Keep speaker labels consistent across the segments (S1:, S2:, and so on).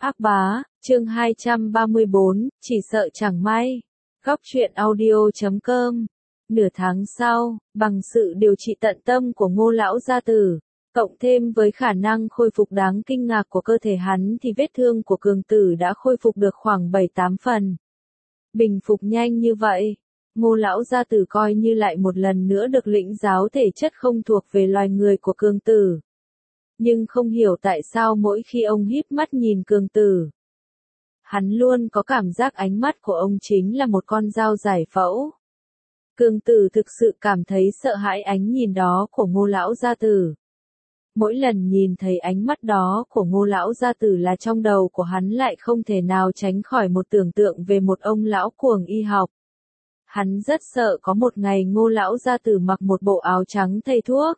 S1: Ác bá, chương 234, chỉ sợ chẳng may. Góc truyện audio.com. Nửa tháng sau, bằng sự điều trị tận tâm của Ngô lão gia tử, cộng thêm với khả năng khôi phục đáng kinh ngạc của cơ thể hắn thì vết thương của Cường Tử đã khôi phục được khoảng 7-8 phần. Bình phục nhanh như vậy, Ngô lão gia tử coi như lại một lần nữa được lĩnh giáo thể chất không thuộc về loài người của Cường Tử. Nhưng không hiểu tại sao mỗi khi ông híp mắt nhìn Cường Tử, hắn luôn có cảm giác ánh mắt của ông chính là một con dao giải phẫu. Cường Tử thực sự cảm thấy sợ hãi ánh nhìn đó của Ngô lão gia tử. Mỗi lần nhìn thấy ánh mắt đó của Ngô lão gia tử là trong đầu của hắn lại không thể nào tránh khỏi một tưởng tượng về một ông lão cuồng y học. Hắn rất sợ có một ngày Ngô lão gia tử mặc một bộ áo trắng thầy thuốc,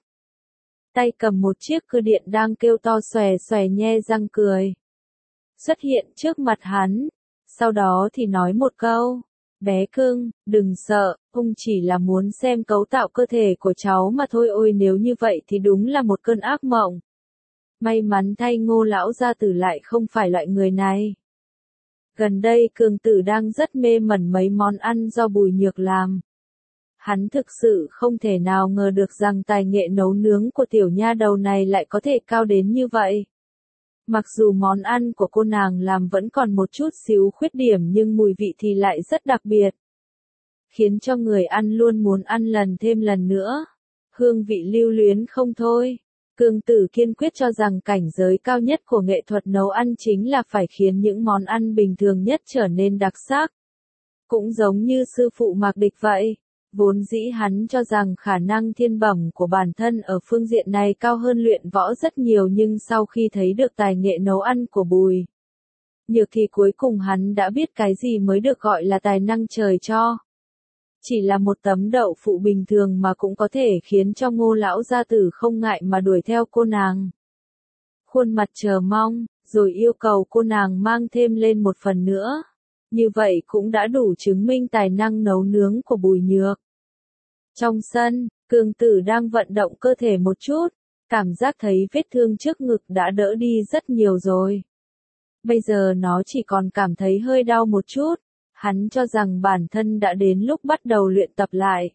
S1: tay cầm một chiếc cưa điện đang kêu to xòe xòe nhe răng cười, xuất hiện trước mặt hắn, sau đó thì nói một câu: bé cưng, đừng sợ, ông chỉ là muốn xem cấu tạo cơ thể của cháu mà thôi. Ôi nếu như vậy thì đúng là một cơn ác mộng. May mắn thay Ngô lão gia tử lại không phải loại người này. Gần đây Cường Tử đang rất mê mẩn mấy món ăn do Bùi Nhược làm. Hắn thực sự không thể nào ngờ được rằng tài nghệ nấu nướng của tiểu nha đầu này lại có thể cao đến như vậy. Mặc dù món ăn của cô nàng làm vẫn còn một chút xíu khuyết điểm nhưng mùi vị thì lại rất đặc biệt, khiến cho người ăn luôn muốn ăn lần thêm lần nữa. Hương vị lưu luyến không thôi. Cường Tử kiên quyết cho rằng cảnh giới cao nhất của nghệ thuật nấu ăn chính là phải khiến những món ăn bình thường nhất trở nên đặc sắc. Cũng giống như sư phụ Mạc Địch vậy. Vốn dĩ hắn cho rằng khả năng thiên bẩm của bản thân ở phương diện này cao hơn luyện võ rất nhiều, nhưng sau khi thấy được tài nghệ nấu ăn của Bùi Nhược thì cuối cùng hắn đã biết cái gì mới được gọi là tài năng trời cho. Chỉ là một tấm đậu phụ bình thường mà cũng có thể khiến cho Ngô lão gia tử không ngại mà đuổi theo cô nàng. Khuôn mặt chờ mong, rồi yêu cầu cô nàng mang thêm lên một phần nữa. Như vậy cũng đã đủ chứng minh tài năng nấu nướng của Bùi Nhược. Trong sân, Cường Tử đang vận động cơ thể một chút, cảm giác thấy vết thương trước ngực đã đỡ đi rất nhiều rồi. Bây giờ nó chỉ còn cảm thấy hơi đau một chút, hắn cho rằng bản thân đã đến lúc bắt đầu luyện tập lại.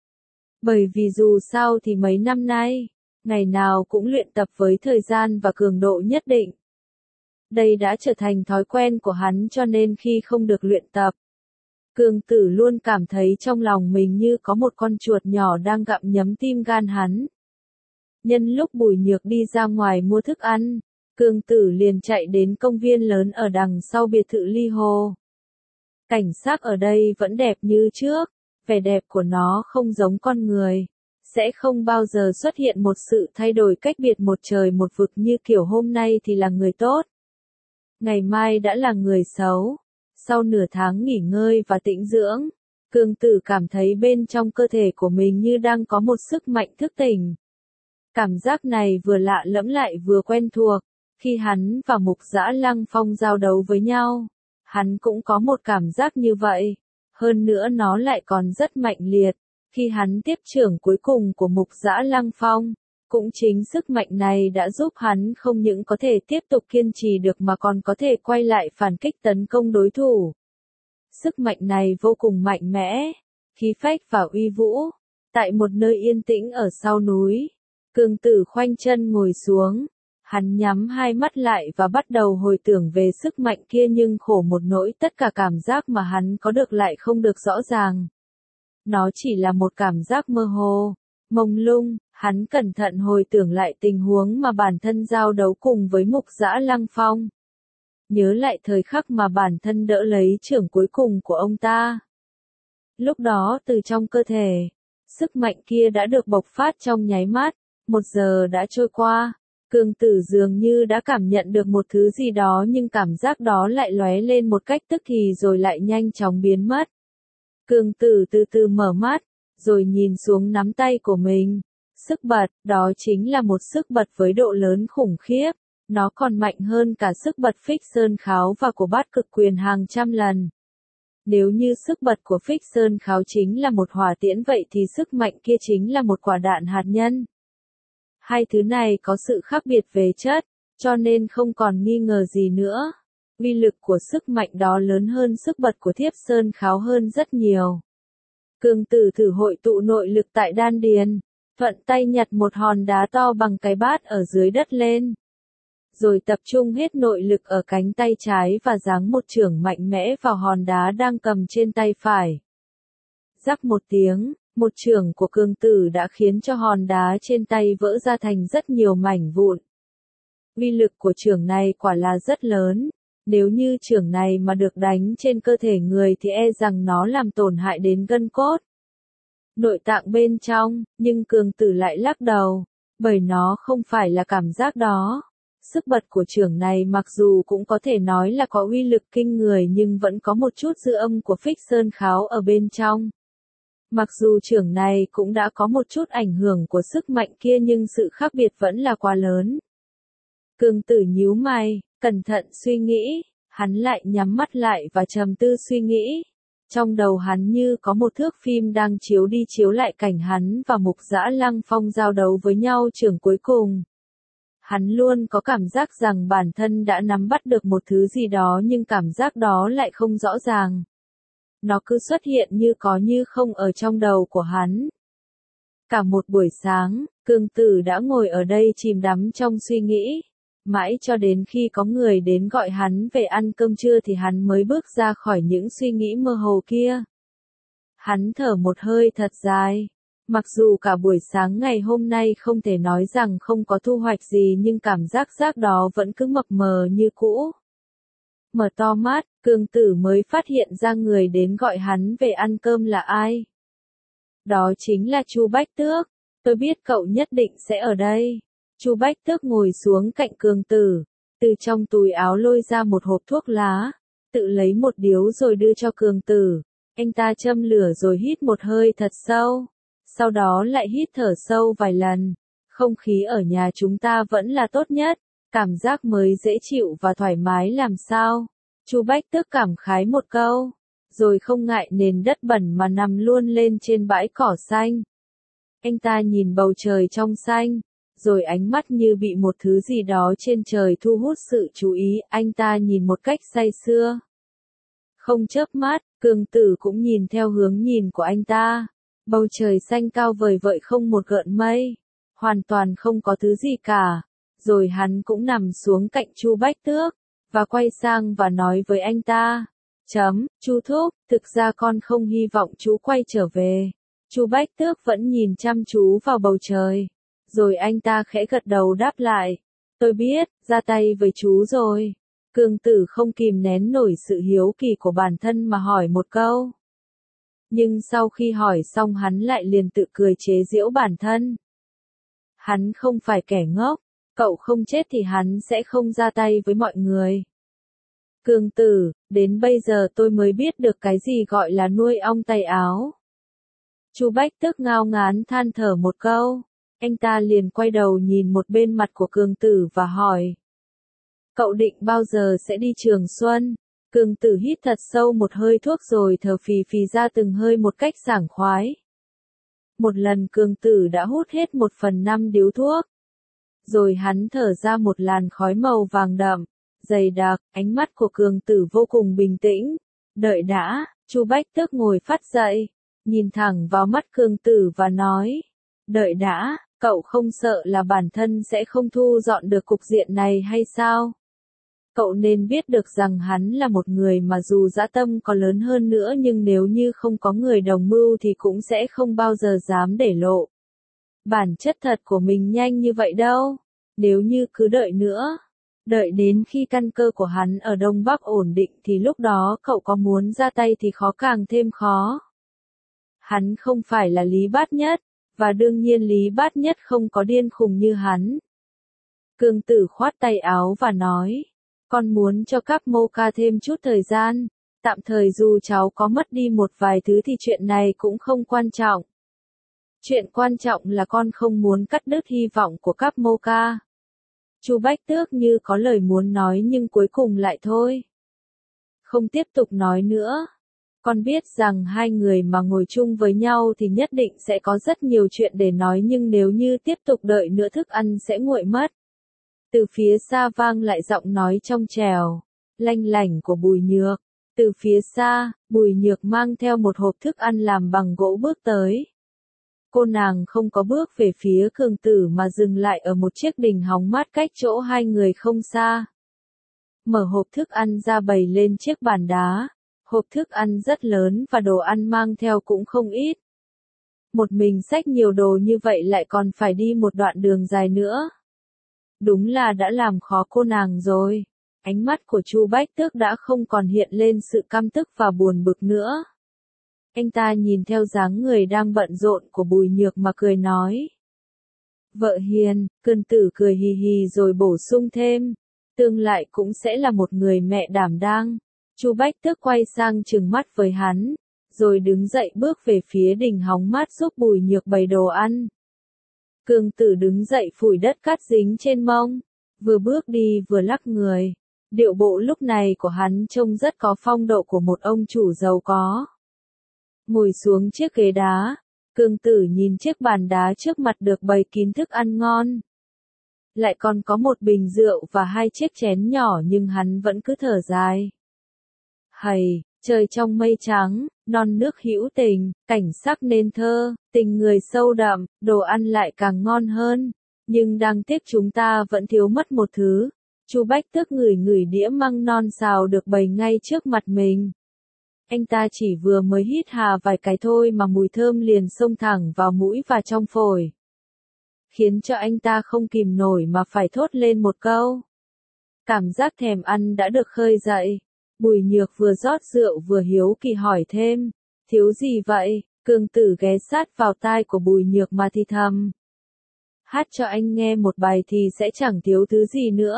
S1: Bởi vì dù sao thì mấy năm nay, ngày nào cũng luyện tập với thời gian và cường độ nhất định. Đây đã trở thành thói quen của hắn, cho nên khi không được luyện tập, Cường Tử luôn cảm thấy trong lòng mình như có một con chuột nhỏ đang gặm nhấm tim gan hắn. Nhân lúc Bùi Nhược đi ra ngoài mua thức ăn, Cường Tử liền chạy đến công viên lớn ở đằng sau biệt thự Ly Hồ. Cảnh sắc ở đây vẫn đẹp như trước, vẻ đẹp của nó không giống con người, sẽ không bao giờ xuất hiện một sự thay đổi cách biệt một trời một vực như kiểu hôm nay thì là người tốt, ngày mai đã là người xấu. Sau nửa tháng nghỉ ngơi và tĩnh dưỡng, Cường Tử cảm thấy bên trong cơ thể của mình như đang có một sức mạnh thức tỉnh. Cảm giác này vừa lạ lẫm lại vừa quen thuộc. Khi hắn và Mục Dã Lăng Phong giao đấu với nhau, hắn cũng có một cảm giác như vậy. Hơn nữa nó lại còn rất mạnh liệt. Khi hắn tiếp chưởng cuối cùng của Mục Dã Lăng Phong, cũng chính sức mạnh này đã giúp hắn không những có thể tiếp tục kiên trì được mà còn có thể quay lại phản kích tấn công đối thủ. Sức mạnh này vô cùng mạnh mẽ, khí phách và uy vũ. Tại một nơi yên tĩnh ở sau núi, Cường Tử khoanh chân ngồi xuống. Hắn nhắm hai mắt lại và bắt đầu hồi tưởng về sức mạnh kia, nhưng khổ một nỗi tất cả cảm giác mà hắn có được lại không được rõ ràng. Nó chỉ là một cảm giác mơ hồ, mông lung. Hắn cẩn thận hồi tưởng lại tình huống mà bản thân giao đấu cùng với Mục Dã Lăng Phong. Nhớ lại thời khắc mà bản thân đỡ lấy chưởng cuối cùng của ông ta. Lúc đó từ trong cơ thể, sức mạnh kia đã được bộc phát trong nháy mắt. 1 giờ đã trôi qua, Cường Tử dường như đã cảm nhận được một thứ gì đó, nhưng cảm giác đó lại lóe lên một cách tức thì rồi lại nhanh chóng biến mất. Cường Tử từ từ mở mắt, rồi nhìn xuống nắm tay của mình. Sức bật, đó chính là một sức bật với độ lớn khủng khiếp. Nó còn mạnh hơn cả sức bật Phích Sơn Kháo và của Bát Cực Quyền hàng trăm lần. Nếu như sức bật của Phích Sơn Kháo chính là một hỏa tiễn vậy thì sức mạnh kia chính là một quả đạn hạt nhân. Hai thứ này có sự khác biệt về chất, cho nên không còn nghi ngờ gì nữa. Uy lực của sức mạnh đó lớn hơn sức bật của Thiếp Sơn Kháo hơn rất nhiều. Cương Tử thử hội tụ nội lực tại đan điền, thuận tay nhặt một hòn đá to bằng cái bát ở dưới đất lên. Rồi tập trung hết nội lực ở cánh tay trái và giáng một chưởng mạnh mẽ vào hòn đá đang cầm trên tay phải. Rắc một tiếng, một chưởng của Cương Tử đã khiến cho hòn đá trên tay vỡ ra thành rất nhiều mảnh vụn. Uy lực của chưởng này quả là rất lớn, nếu như chưởng này mà được đánh trên cơ thể người thì e rằng nó làm tổn hại đến gân cốt, nội tạng bên trong, nhưng Cương Tử lại lắc đầu, bởi nó không phải là cảm giác đó. Sức bật của chưởng này mặc dù cũng có thể nói là có uy lực kinh người nhưng vẫn có một chút dư âm của Phích Sơn Kháo ở bên trong. Mặc dù chưởng này cũng đã có một chút ảnh hưởng của sức mạnh kia nhưng sự khác biệt vẫn là quá lớn. Cương Tử nhíu mày, cẩn thận suy nghĩ, hắn lại nhắm mắt lại và trầm tư suy nghĩ. Trong đầu hắn như có một thước phim đang chiếu đi chiếu lại cảnh hắn và Mục Dã Lăng Phong giao đấu với nhau chưởng cuối cùng. Hắn luôn có cảm giác rằng bản thân đã nắm bắt được một thứ gì đó nhưng cảm giác đó lại không rõ ràng. Nó cứ xuất hiện như có như không ở trong đầu của hắn. Cả một buổi sáng, Cương Tử đã ngồi ở đây chìm đắm trong suy nghĩ. Mãi cho đến khi có người đến gọi hắn về ăn cơm trưa thì hắn mới bước ra khỏi những suy nghĩ mơ hồ kia. Hắn thở một hơi thật dài. Mặc dù cả buổi sáng ngày hôm nay không thể nói rằng không có thu hoạch gì nhưng cảm giác đó vẫn cứ mập mờ như cũ. Mở to mắt, Cương Tử mới phát hiện ra người đến gọi hắn về ăn cơm là ai. Đó chính là Chu Bách Tước. Tôi biết cậu nhất định sẽ ở đây. Chu Bách Tước ngồi xuống cạnh Cương Tử, từ trong túi áo lôi ra một hộp thuốc lá, tự lấy một điếu rồi đưa cho Cương Tử. Anh ta châm lửa rồi hít một hơi thật sâu, sau đó lại hít thở sâu vài lần. Không khí ở nhà chúng ta vẫn là tốt nhất, cảm giác mới dễ chịu và thoải mái làm sao. Chu Bách Tước cảm khái một câu, rồi không ngại nền đất bẩn mà nằm luôn lên trên bãi cỏ xanh. Anh ta nhìn bầu trời trong xanh, rồi ánh mắt như bị một thứ gì đó trên trời thu hút sự chú ý, anh ta nhìn một cách say sưa. Không chớp mắt, Cương Tử cũng nhìn theo hướng nhìn của anh ta. Bầu trời xanh cao vời vợi không một gợn mây, hoàn toàn không có thứ gì cả. Rồi hắn cũng nằm xuống cạnh Chu Bách Tước, và quay sang và nói với anh ta. Chu thúc, thực ra con không hy vọng chú quay trở về. Chu Bách Tước vẫn nhìn chăm chú vào bầu trời. Rồi anh ta khẽ gật đầu đáp lại. Tôi biết, ra tay với chú rồi. Cương Tử không kìm nén nổi sự hiếu kỳ của bản thân mà hỏi một câu. Nhưng sau khi hỏi xong hắn lại liền tự cười chế giễu bản thân. Hắn không phải kẻ ngốc, cậu không chết thì hắn sẽ không ra tay với mọi người. Cương Tử, đến bây giờ tôi mới biết được cái gì gọi là nuôi ong tay áo. Chu Bách Tước ngao ngán than thở một câu. Anh ta liền quay đầu nhìn một bên mặt của Cương Tử và hỏi. Cậu định bao giờ sẽ đi Trường Xuân? Cương Tử hít thật sâu một hơi thuốc rồi thở phì phì ra từng hơi một cách sảng khoái. Một lần Cương Tử đã hút hết 1/5 điếu thuốc. Rồi hắn thở ra một làn khói màu vàng đậm, dày đặc, ánh mắt của Cương Tử vô cùng bình tĩnh. Đợi đã, Chu Bách Tước ngồi phắt dậy, nhìn thẳng vào mắt Cương Tử và nói. Đợi đã, cậu không sợ là bản thân sẽ không thu dọn được cục diện này hay sao? Cậu nên biết được rằng hắn là một người mà dù dã tâm có lớn hơn nữa nhưng nếu như không có người đồng mưu thì cũng sẽ không bao giờ dám để lộ bản chất thật của mình nhanh như vậy đâu. Nếu như cứ đợi nữa, đợi đến khi căn cơ của hắn ở Đông Bắc ổn định thì lúc đó cậu có muốn ra tay thì khó càng thêm khó. Hắn không phải là Lý Bát Nhất, và đương nhiên Lý Bát Nhất không có điên khùng như hắn. Cương Tử khoát tay áo và nói. Con muốn cho các mô ca thêm chút thời gian, tạm thời dù cháu có mất đi một vài thứ thì chuyện này cũng không quan trọng. Chuyện quan trọng là con không muốn cắt đứt hy vọng của các mô ca. Chu Bách Tước như có lời muốn nói nhưng cuối cùng lại thôi. Không tiếp tục nói nữa. Con biết rằng hai người mà ngồi chung với nhau thì nhất định sẽ có rất nhiều chuyện để nói nhưng nếu như tiếp tục đợi nữa thức ăn sẽ nguội mất. Từ phía xa vang lại giọng nói trong trẻo. lanh lảnh của Bùi Nhược. Từ phía xa, Bùi Nhược mang theo một hộp thức ăn làm bằng gỗ bước tới. Cô nàng không có bước về phía Cường Tử mà dừng lại ở một chiếc đình hóng mát cách chỗ hai người không xa. Mở hộp thức ăn ra bày lên chiếc bàn đá. Hộp thức ăn rất lớn và đồ ăn mang theo cũng không ít. Một mình xách nhiều đồ như vậy lại còn phải đi một đoạn đường dài nữa. Đúng là đã làm khó cô nàng rồi. Ánh mắt của Chu Bách Tước đã không còn hiện lên sự căm tức và buồn bực nữa. Anh ta nhìn theo dáng người đang bận rộn của Bùi Nhược mà cười nói. Vợ hiền, Cường Tử cười hì hì rồi bổ sung thêm. Tương lai cũng sẽ là một người mẹ đảm đang. Chu Bách Tước quay sang trừng mắt với hắn, rồi đứng dậy bước về phía đình hóng mát giúp Bùi Nhược bày đồ ăn. Cường Tử đứng dậy phủi đất cát dính trên mông, vừa bước đi vừa lắc người. Điệu bộ lúc này của hắn trông rất có phong độ của một ông chủ giàu có. Ngồi xuống chiếc ghế đá, Cường Tử nhìn chiếc bàn đá trước mặt được bày kín thức ăn ngon. Lại còn có một bình rượu và hai chiếc chén nhỏ nhưng hắn vẫn cứ thở dài. Hầy, trời trong mây trắng, non nước hữu tình, cảnh sắc nên thơ, tình người sâu đậm, đồ ăn lại càng ngon hơn. Nhưng đáng tiếc chúng ta vẫn thiếu mất một thứ. Chu Bách Tước ngửi ngửi đĩa măng non xào được bày ngay trước mặt mình. Anh ta chỉ vừa mới hít hà vài cái thôi mà mùi thơm liền xông thẳng vào mũi và trong phổi. Khiến cho anh ta không kìm nổi mà phải thốt lên một câu. Cảm giác thèm ăn đã được khơi dậy. Bùi Nhược vừa rót rượu vừa hiếu kỳ hỏi thêm. Thiếu gì vậy? Cường Tử ghé sát vào tai của Bùi Nhược mà thì thầm. Hát cho anh nghe một bài thì sẽ chẳng thiếu thứ gì nữa.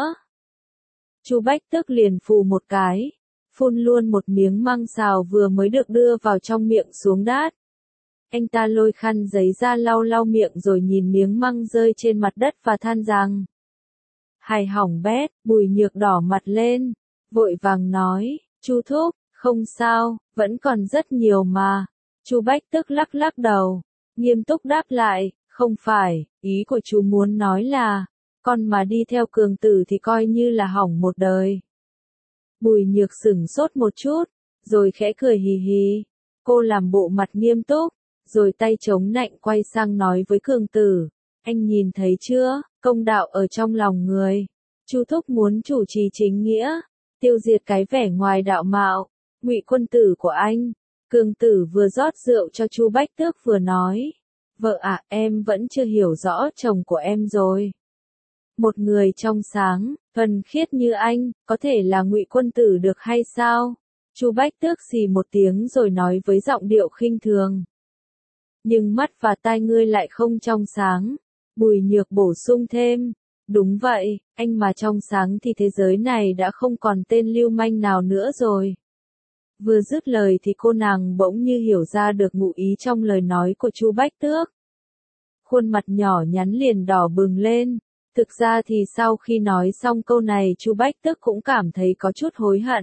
S1: Chu Bách Tước liền phù một cái, phun luôn một miếng măng xào vừa mới được đưa vào trong miệng xuống đát. Anh ta lôi khăn giấy ra lau lau miệng rồi nhìn miếng măng rơi trên mặt đất và than rằng. Hài hỏng bét, Bùi Nhược đỏ mặt lên, vội vàng nói, Chu thúc, không sao, vẫn còn rất nhiều mà. Chu Bách Tước lắc lắc đầu, nghiêm túc đáp lại, không phải, ý của chú muốn nói là, con mà đi theo Cường Tử thì coi như là hỏng một đời. Bùi Nhược sửng sốt một chút, rồi khẽ cười hì hì. Cô làm bộ mặt nghiêm túc, rồi tay chống nạnh quay sang nói với Cường Tử. Anh nhìn thấy chưa, công đạo ở trong lòng người. Chu thúc muốn chủ trì chính nghĩa, tiêu diệt cái vẻ ngoài đạo mạo, ngụy quân tử của anh. Cường Tử vừa rót rượu cho Chu Bách Tước vừa nói. Vợ ạ, em vẫn chưa hiểu rõ chồng của em rồi. Một người trong sáng, thuần khiết như anh, có thể là ngụy quân tử được hay sao? Chu Bách Tước xì một tiếng rồi nói với giọng điệu khinh thường. Nhưng mắt và tai ngươi lại không trong sáng. Bùi Nhược bổ sung thêm. Đúng vậy, anh mà trong sáng thì thế giới này đã không còn tên lưu manh nào nữa rồi. Vừa dứt lời thì cô nàng bỗng như hiểu ra được ngụ ý trong lời nói của Chu Bách Tước. Khuôn mặt nhỏ nhắn liền đỏ bừng lên. Thực ra thì sau khi nói xong câu này Chu Bách Tước cũng cảm thấy có chút hối hận.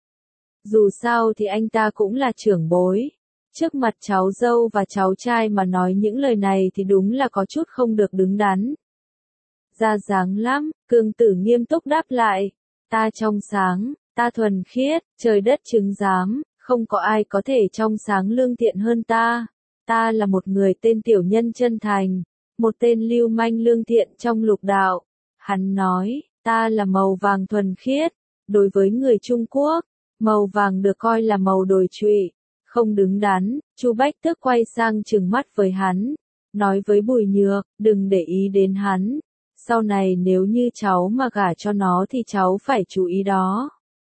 S1: Dù sao thì anh ta cũng là trưởng bối. Trước mặt cháu dâu và cháu trai mà nói những lời này thì đúng là có chút không được đứng đắn. Ra dáng lắm, Cường Tử nghiêm túc đáp lại. Ta trong sáng, ta thuần khiết, trời đất chứng giám, không có ai có thể trong sáng lương thiện hơn ta. Ta là một người tên tiểu nhân chân thành, một tên lưu manh lương thiện trong lục đạo. Hắn nói, ta là màu vàng thuần khiết. Đối với người Trung Quốc, màu vàng được coi là màu đồi trụy, không đứng đắn. Chu Bách Tước quay sang trừng mắt với hắn, nói với Bùi Nhược, đừng để ý đến hắn. Sau này nếu như cháu mà gả cho nó thì cháu phải chú ý đó.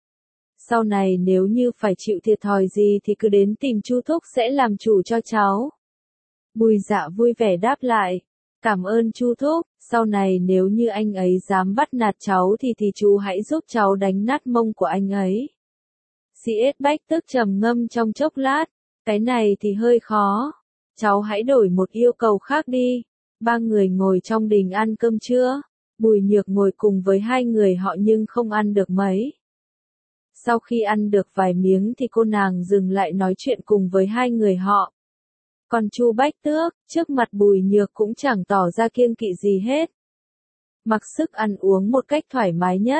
S1: Sau này nếu như phải chịu thiệt thòi gì thì cứ đến tìm Chu thúc sẽ làm chủ cho cháu. Bùi Dạ vui vẻ đáp lại. Cảm ơn Chu thúc, sau này nếu như anh ấy dám bắt nạt cháu thì chú hãy giúp cháu đánh nát mông của anh ấy. C.S. Bách Tước trầm ngâm trong chốc lát, cái này thì hơi khó. Cháu hãy đổi một yêu cầu khác đi. Ba người ngồi trong đình ăn cơm trưa. Bùi Nhược ngồi cùng với hai người họ nhưng không ăn được mấy. Sau khi ăn được vài miếng thì cô nàng dừng lại nói chuyện cùng với hai người họ. Còn Chu Bách Tước, trước mặt Bùi Nhược cũng chẳng tỏ ra kiêng kỵ gì hết. Mặc sức ăn uống một cách thoải mái nhất,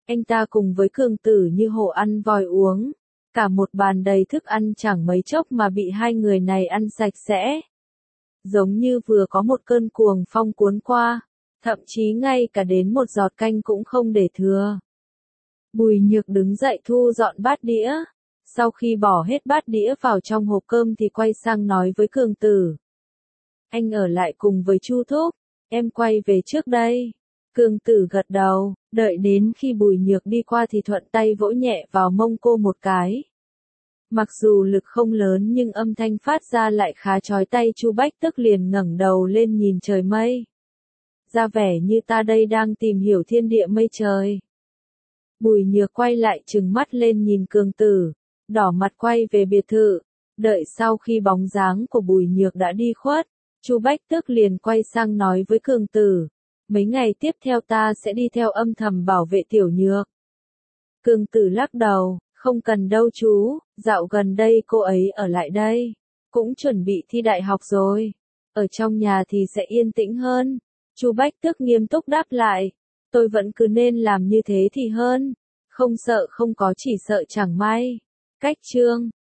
S1: Anh ta cùng với Cường Tử như hổ ăn voi uống. Cả một bàn đầy thức ăn chẳng mấy chốc mà bị hai người này ăn sạch sẽ. Giống như vừa có một cơn cuồng phong cuốn qua, thậm chí ngay cả đến một giọt canh cũng không để thừa. Bùi Nhược đứng dậy thu dọn bát đĩa. Sau khi bỏ hết bát đĩa vào trong hộp cơm thì quay sang nói với Cường Tử. Anh ở lại cùng với Chu Thúc, em quay về trước đây. Cường Tử gật đầu, đợi đến khi Bùi Nhược đi qua thì thuận tay vỗ nhẹ vào mông cô một cái. Mặc dù lực không lớn nhưng âm thanh phát ra lại khá chói tai. Chu Bách Tức liền ngẩng đầu lên nhìn trời mây. Ra vẻ như ta đây đang tìm hiểu thiên địa mây trời. Bùi Nhược quay lại trừng mắt lên nhìn Cường Tử, đỏ mặt quay về biệt thự. Đợi sau khi bóng dáng của Bùi Nhược đã đi khuất, Chu Bách Tức liền quay sang nói với Cường Tử. Mấy ngày tiếp theo ta sẽ đi theo âm thầm bảo vệ Tiểu Nhược. Cường Tử lắc đầu, không cần đâu chú, dạo gần đây cô ấy ở lại đây, cũng chuẩn bị thi đại học rồi. Ở trong nhà thì sẽ yên tĩnh hơn. Chu Bách Tức nghiêm túc đáp lại, tôi vẫn cứ nên làm như thế thì hơn, không sợ không có chỉ sợ chẳng may. Cách chương